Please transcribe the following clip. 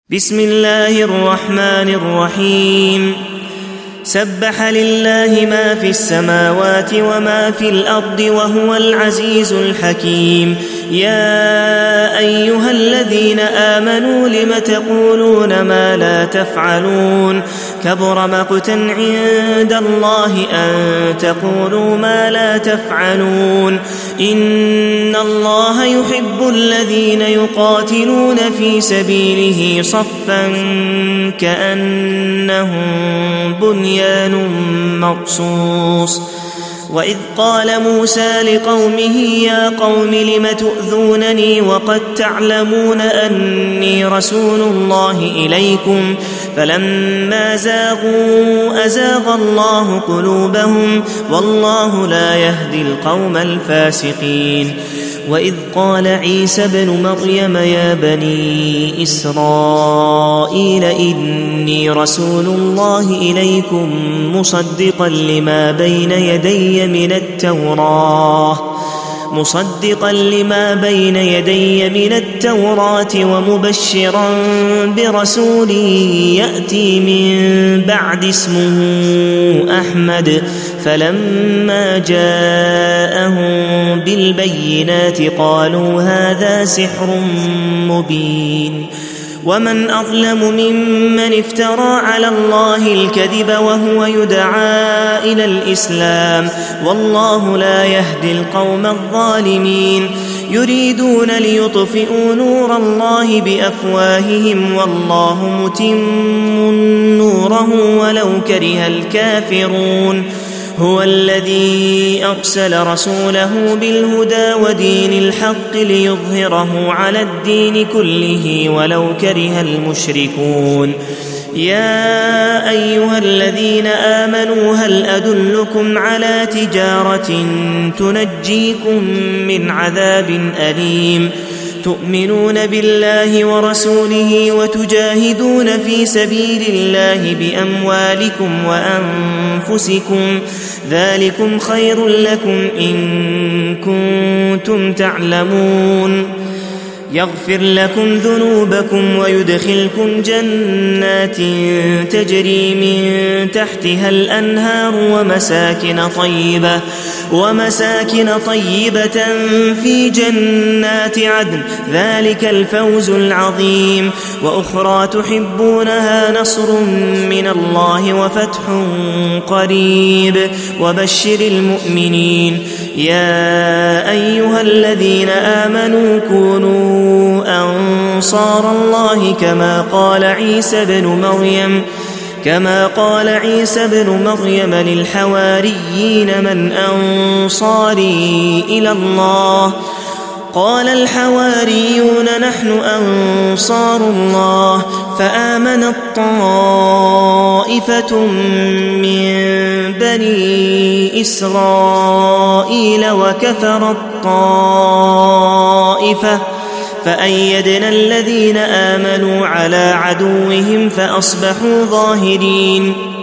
بسم الله الرحمن الرحيم سبح لله ما في السماوات وما في الأرض وهو العزيز الحكيم يا أيها الذين آمنوا لم تقولون ما لا تفعلون كبر مقتا عند الله أن تقولوا ما لا تفعلون إن الله يحب الذين يقاتلون في سبيله صفا كأنهم بنيان مرصوص وإذ قال موسى لقومه يا قوم لم تؤذونني وقد تعلمون أني رسول الله إليكم فلما زاغوا أزاغ الله قلوبهم والله لا يهدي القوم الفاسقين وإذ قال عيسى ابن مريم يا بني إسرائيل إني رسول الله إليكم مصدقا لما بين يدي من التوراة ومبشرا برسول يأتي من بعد اسمه أحمد فلما جاءهم بالبينات قالوا هذا سحر مبين ومن أظلم ممن افترى على الله الكذب وهو يدعى إلى الإسلام والله لا يهدي القوم الظالمين يريدون ليطفئوا نور الله بأفواههم والله متم نوره ولو كره الكافرون هو الذي أرسل رسوله بالهدى ودين الحق ليظهره على الدين كله ولو كره المشركون يا أيها الذين آمنوا هل أدلكم على تجارة تنجيكم من عذاب أليم تؤمنون بالله ورسوله وتجاهدون في سبيل الله بأموالكم وأنفسكم ذلكم خير لكم إن كنتم تعلمون يغفر لكم ذنوبكم ويدخلكم جنات تجري من تحتها الأنهار ومساكن طيبة في جنات عدن ذلك الفوز العظيم وأخرى تحبونها نصر من الله وفتح قريب وبشر المؤمنين يا أيها الذين آمنوا كونوا أنصار الله كما قال عيسى بن مريم للحواريين من أنصاري إلى الله قال الحواريون نحن أنصار الله فآمنت طائفة من بني إسرائيل وكفرت طائفة فأيدنا الذين آمنوا على عدوهم فأصبحوا ظاهرين